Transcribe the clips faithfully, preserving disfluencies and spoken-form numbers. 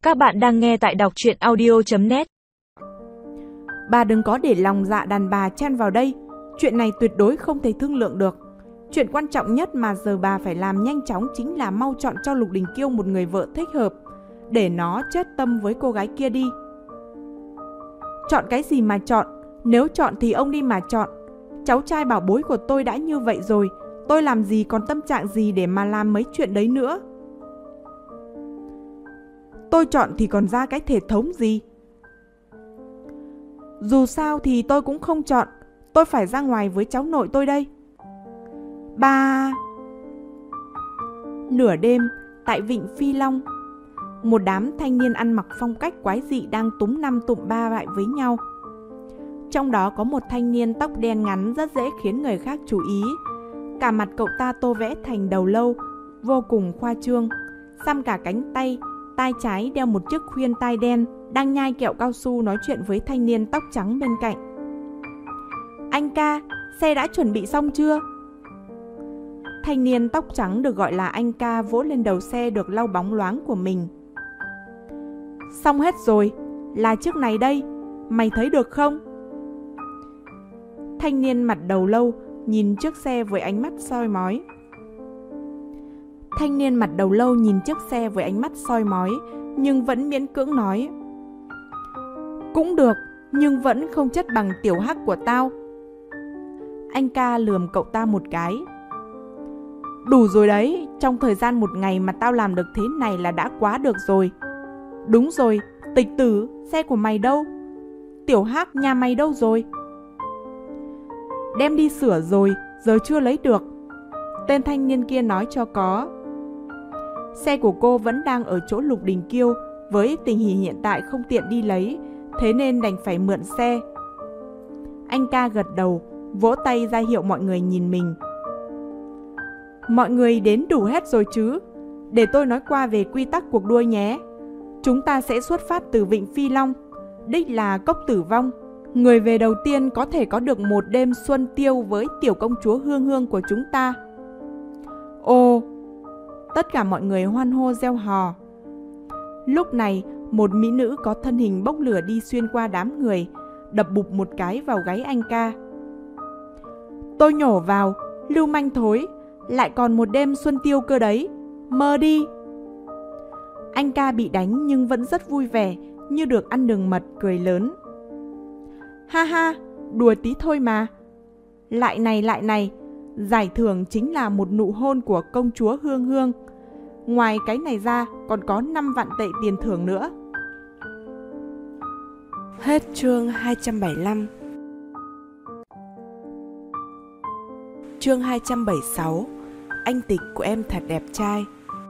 Các bạn đang nghe tại đọc truyện audio chấm net. Bà đừng có để lòng dạ đàn bà chen vào đây. Chuyện này tuyệt đối không thể thương lượng được. Chuyện quan trọng nhất mà giờ bà phải làm nhanh chóng chính là mau chọn cho Lục Đình Kiêu một người vợ thích hợp, để nó chết tâm với cô gái kia đi. Chọn cái gì mà chọn? Nếu chọn thì ông đi mà chọn. Cháu trai bảo bối của tôi đã như vậy rồi, tôi làm gì còn tâm trạng gì để mà làm mấy chuyện đấy nữa. Tôi chọn thì còn ra cái thể thống gì? Dù sao thì tôi cũng không chọn. Tôi phải ra ngoài với cháu nội tôi đây. Ba... Nửa đêm, tại Vịnh Phi Long, một đám thanh niên ăn mặc phong cách quái dị đang túm năm tụm ba lại với nhau. Trong đó có một thanh niên tóc đen ngắn rất dễ khiến người khác chú ý. Cả mặt cậu ta tô vẽ thành đầu lâu, vô cùng khoa trương. Xăm cả cánh tay, tai trái đeo một chiếc khuyên tai đen, đang nhai kẹo cao su nói chuyện với thanh niên tóc trắng bên cạnh. Anh ca, xe đã chuẩn bị xong chưa? Thanh niên tóc trắng được gọi là anh ca vỗ lên đầu xe được lau bóng loáng của mình. Xong hết rồi, là chiếc này đây, mày thấy được không? Thanh niên mặt đầu lâu nhìn chiếc xe với ánh mắt soi mói. Thanh niên mặt đầu lâu nhìn chiếc xe với ánh mắt soi mói, nhưng vẫn miễn cưỡng nói. Cũng được, nhưng vẫn không chất bằng tiểu hắc của tao. Anh ca lườm cậu ta một cái. Đủ rồi đấy, trong thời gian một ngày mà tao làm được thế này là đã quá được rồi. Đúng rồi, Tịch Tử, xe của mày đâu? Tiểu hắc nhà mày đâu rồi? Đem đi sửa rồi, giờ chưa lấy được. Tên thanh niên kia nói cho có. Xe của cô vẫn đang ở chỗ Lục Đình Kiêu, với tình hình hiện tại không tiện đi lấy, thế nên đành phải mượn xe. Anh ca gật đầu, vỗ tay ra hiệu mọi người nhìn mình. Mọi người đến đủ hết rồi chứ? Để tôi nói qua về quy tắc cuộc đua nhé. Chúng ta sẽ xuất phát từ Vịnh Phi Long, đích là Cốc Tử Vong. Người về đầu tiên có thể có được một đêm xuân tiêu với tiểu công chúa Hương Hương của chúng ta. Ồ! Tất cả mọi người hoan hô reo hò. Lúc này, một mỹ nữ có thân hình bốc lửa đi xuyên qua đám người, đập bụp một cái vào gáy anh ca. Tôi nhổ vào, lưu manh thối, lại còn một đêm xuân tiêu cơ đấy, mơ đi. Anh ca bị đánh nhưng vẫn rất vui vẻ, như được ăn đường mật, cười lớn. Ha ha, đùa tí thôi mà. Lại này lại này, giải thưởng chính là một nụ hôn của công chúa Hương Hương. Ngoài cái này ra còn có năm vạn tệ tiền thưởng nữa. Hết chương hai trăm bảy mươi lăm. Chương hai trăm bảy mươi sáu. Anh Tịch của em thật đẹp trai.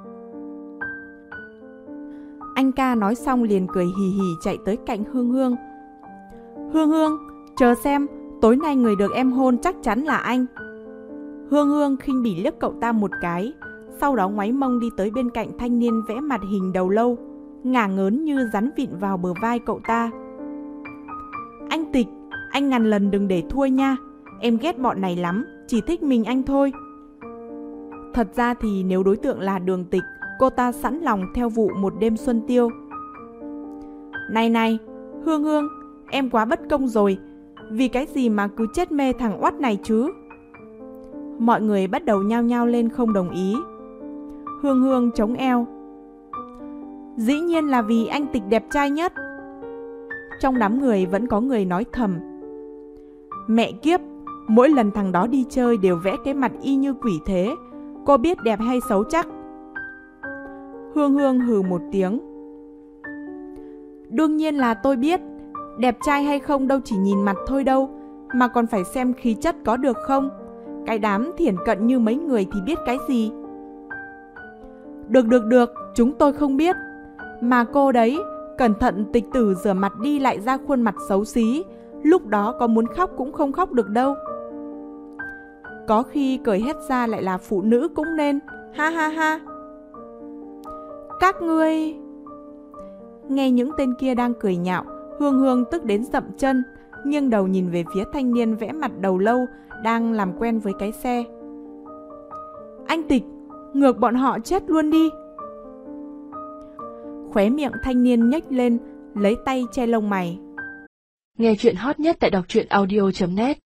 Anh ca nói xong liền cười hì hì chạy tới cạnh Hương Hương. Hương Hương, chờ xem, tối nay người được em hôn chắc chắn là anh. Hương Hương khinh bỉ liếc cậu ta một cái, sau đó ngoáy mông đi tới bên cạnh thanh niên vẽ mặt hình đầu lâu, ngả ngớn như rắn vịn vào bờ vai cậu ta. Anh Tịch, anh ngàn lần đừng để thua nha, em ghét bọn này lắm, chỉ thích mình anh thôi. Thật ra thì nếu đối tượng là Đường Tịch, cô ta sẵn lòng theo vụ một đêm xuân tiêu. Này này, Hương Hương, em quá bất công rồi, vì cái gì mà cứ chết mê thằng oắt này chứ? Mọi người bắt đầu nhao nhao lên không đồng ý. Hương Hương chống eo. Dĩ nhiên là vì anh Tịch đẹp trai nhất. Trong đám người vẫn có người nói thầm. Mẹ kiếp, mỗi lần thằng đó đi chơi đều vẽ cái mặt y như quỷ thế, cô biết đẹp hay xấu chắc? Hương Hương hừ một tiếng. Đương nhiên là tôi biết, đẹp trai hay không đâu chỉ nhìn mặt thôi đâu, mà còn phải xem khí chất có được không. Cái đám thiển cận như mấy người thì biết cái gì. Được được được, chúng tôi không biết. Mà cô đấy, cẩn thận Tịch Tử rửa mặt đi lại ra khuôn mặt xấu xí, lúc đó có muốn khóc cũng không khóc được đâu. Có khi cởi hết ra lại là phụ nữ cũng nên, ha ha ha. Các ngươi... Nghe những tên kia đang cười nhạo, Hương Hương tức đến dậm chân, nghiêng đầu nhìn về phía thanh niên vẽ mặt đầu lâu đang làm quen với cái xe. Anh Tịch, ngược bọn họ chết luôn đi. Khóe miệng thanh niên nhếch lên, lấy tay che lông mày. Nghe chuyện hot nhất tại đọc truyện audio chấm net.